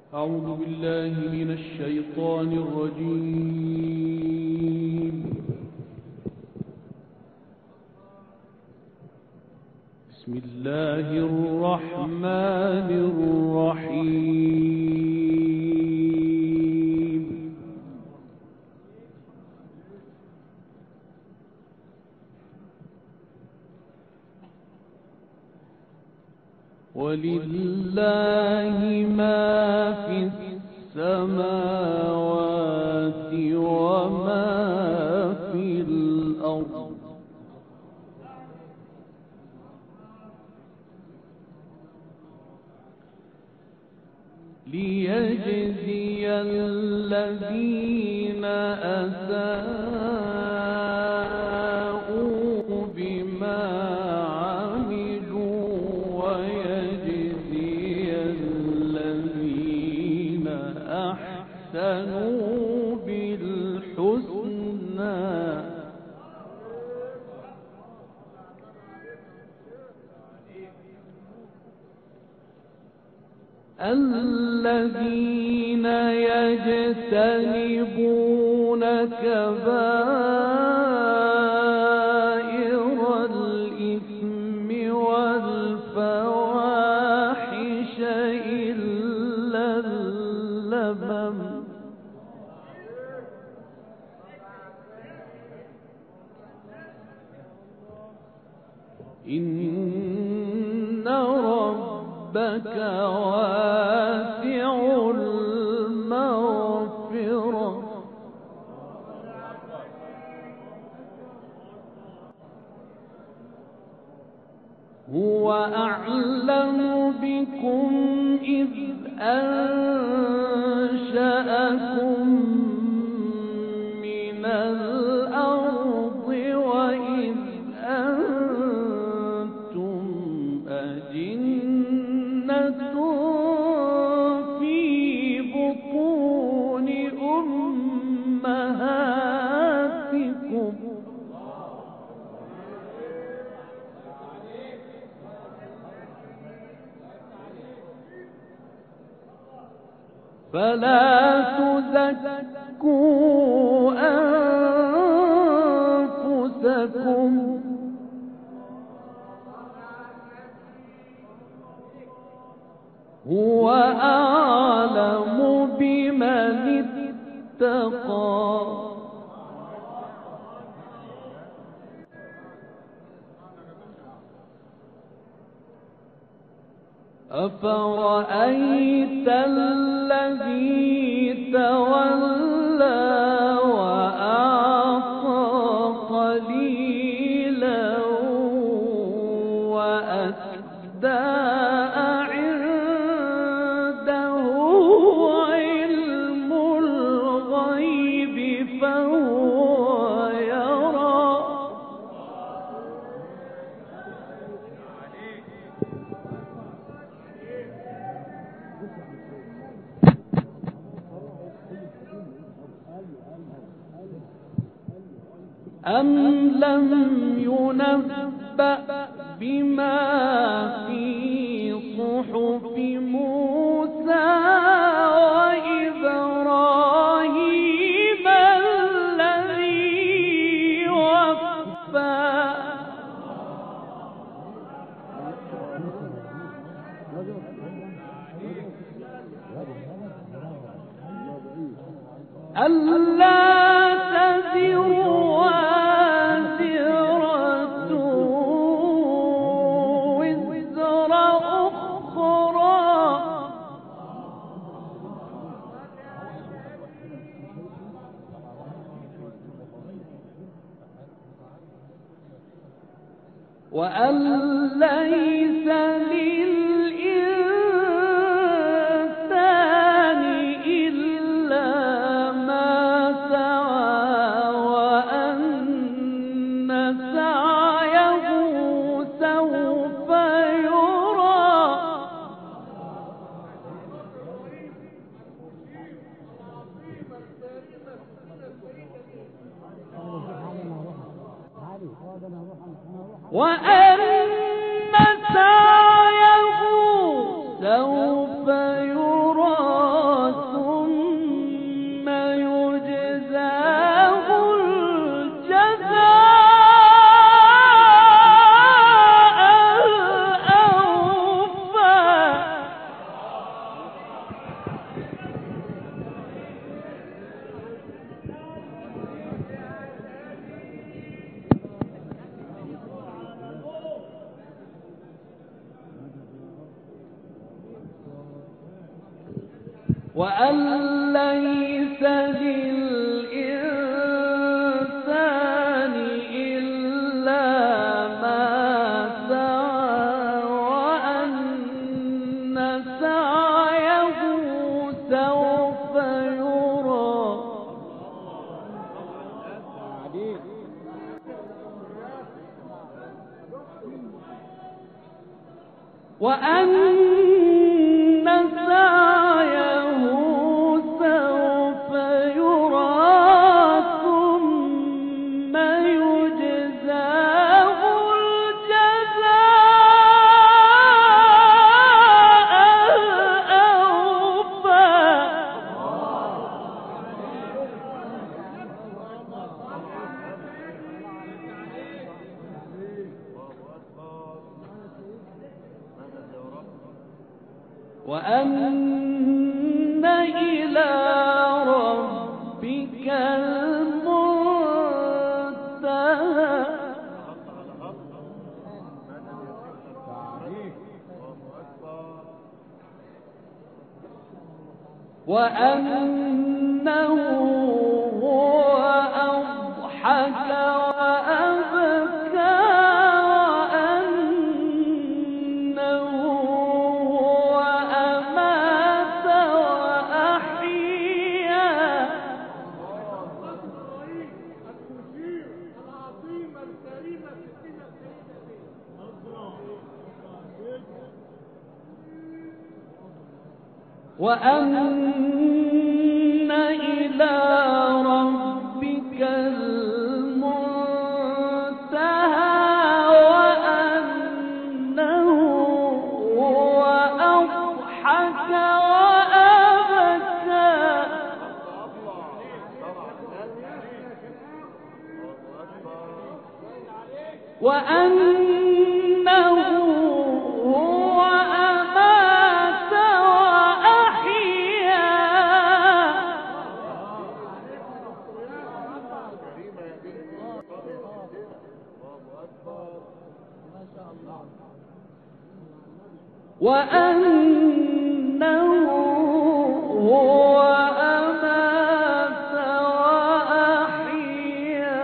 أعوذ بالله من الشيطان الرجيم. بسم الله الرحمن الرحيم. ولله ما في السماوات وما في الأرض ليجزي الذين أساءوا بما عملوا ويجزي الذين أحسنوا بالحسنى. الذين يجتنبون كبائر الإثم والفواحش إلا اللمم إن ربك واسع المغفرة هو أعلم بكم إذ أنشأكم من الأرض وإذ أنتم أجنة في بطون أمهاتكم فلا تزكوا أنفسكم هو أعلم بمن اتقى أفرأيت الذي تولى وأعطى قليلا وأكدى عنده علم الغيب فهو يرى أم لم ينبأ بما في صحف موسى وإبراهيم الذي وفى ألا تزر وازرة وزر أخرى وأن ليس للإنسان إلا ما سعى وأن سعيه سوف يرى وأن سعيه سوف يرى وأن ليس للإنسان إلا ما سعى وأن سعيه سوف يرى وأن سعيه سوف يرى ثم يجزاه الجزاء الأوفى وأن إلى ربك المنتهى وأنه هو أضحك وأبكى وأنه هو أمات وأحيا وأن إلى ربك المنتهى وأنه هو أضحك وأبكى وأنه هو أمات وأحيا وأنه هو أمات وأحيا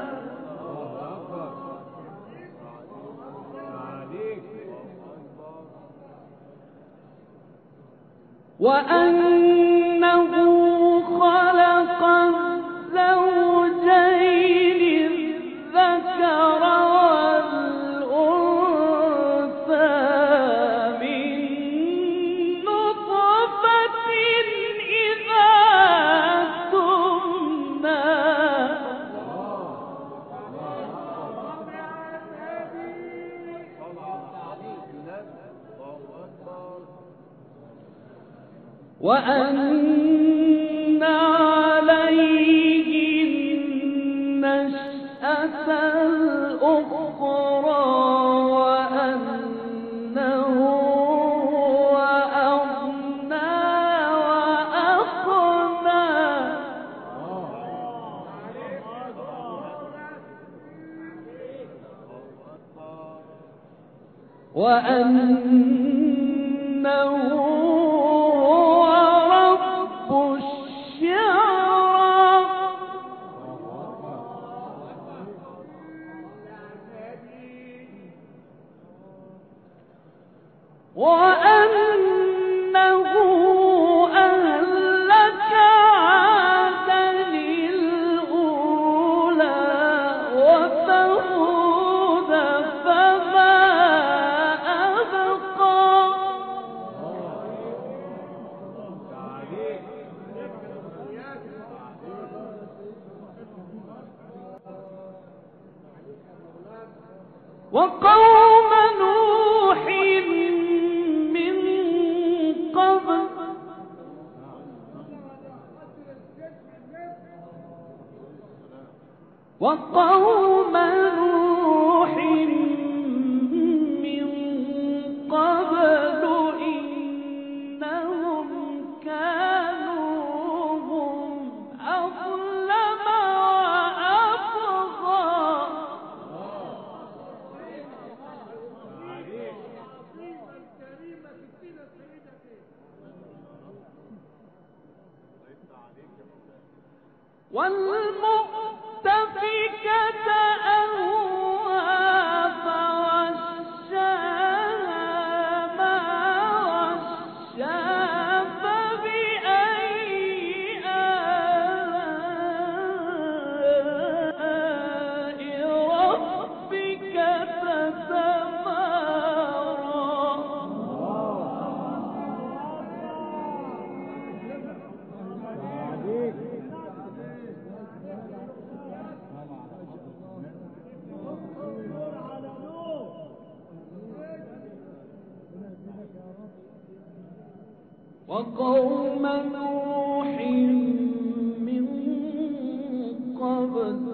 وأنه خلق الزوجين الذكر والأنثى من نطفة إذا تمنى وأن عليه النشأة الأخرى وأنه هو أغنى وأقنى وأنه هو رب الشعرى وأنه أهلك عادا الأولى وثمود فما أبقى وقوم نوح من قبل وقوم نوح من قبل إنهم كانوا هم أظلم وأطغى والمؤتفكة أهوى فغشاها ما غشا فبأي آلاء ربك وقوم نوح من قبل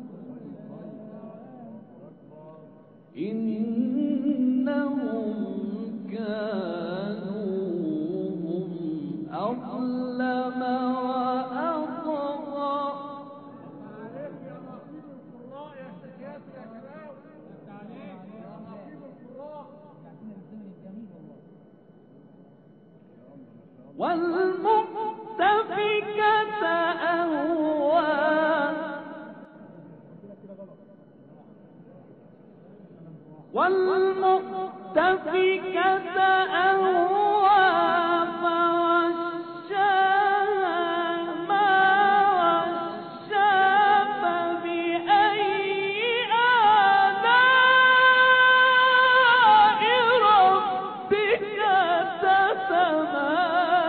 إنهم كانوا هم أظلم وأطغى والمؤتفكة أهوى والمؤتفكة أهوى فغشاها ما غشا فبأي آلاء ربك تتمارى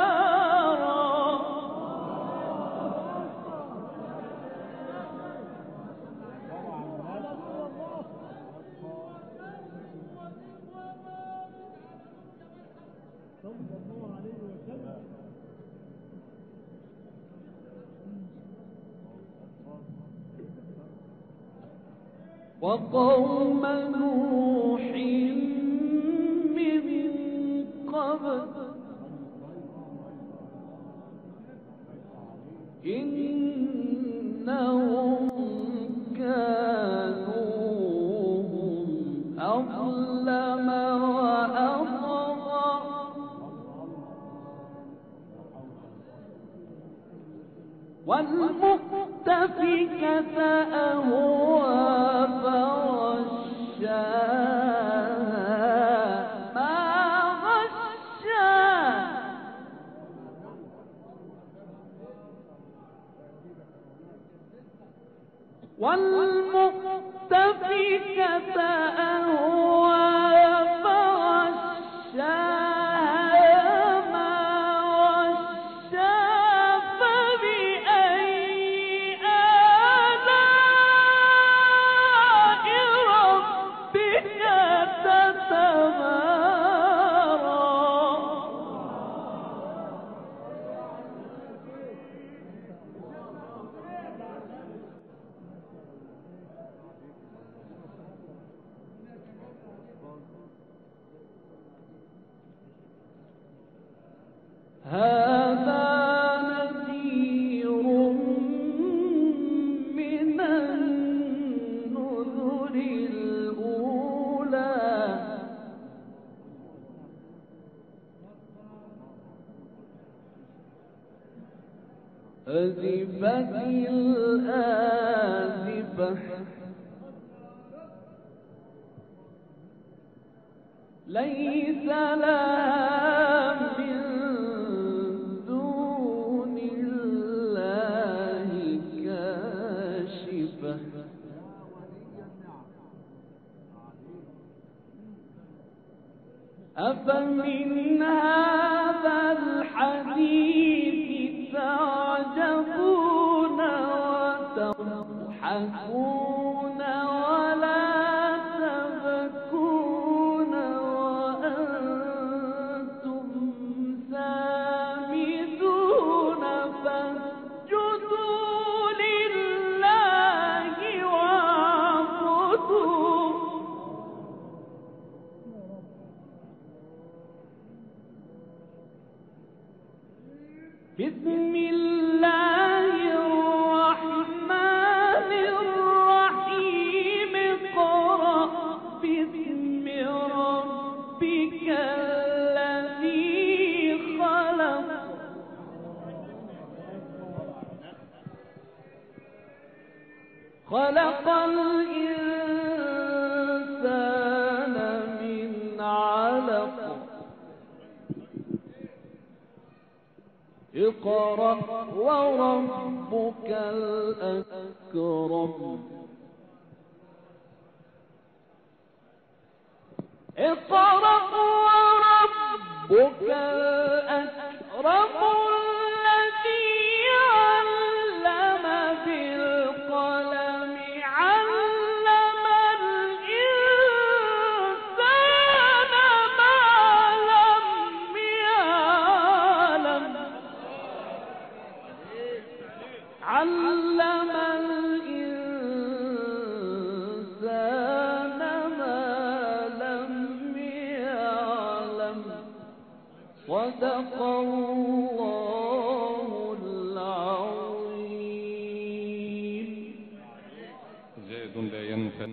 وقوم نوح من قبل إنهم كانوا هم أظلم وأطغى والمؤتفكة أهوى فغشاها ما غشا والمؤتفكة أهوى فغشاها ما غشا فبأي آلاء ربك تتمارى هذا نذير من النذر الأولى أزفت الآزفة ليس لها من دون الله كاشفة أفمن هذا الحديث تعجبون وتضحكون ولا تبكون وأنتم سامدون فاسجدوا لله واعبدوا بسم الله الرحمن الرحيم اقرأ باسم ربك الذي خلق خلق الإنسان من علق اقرأ وربك الأكرم اقرأ وربك الأكرم الذي علم بالقلم علم الإنسان ما لم يعلم علم الإنسان ما لم يعلم صدق الله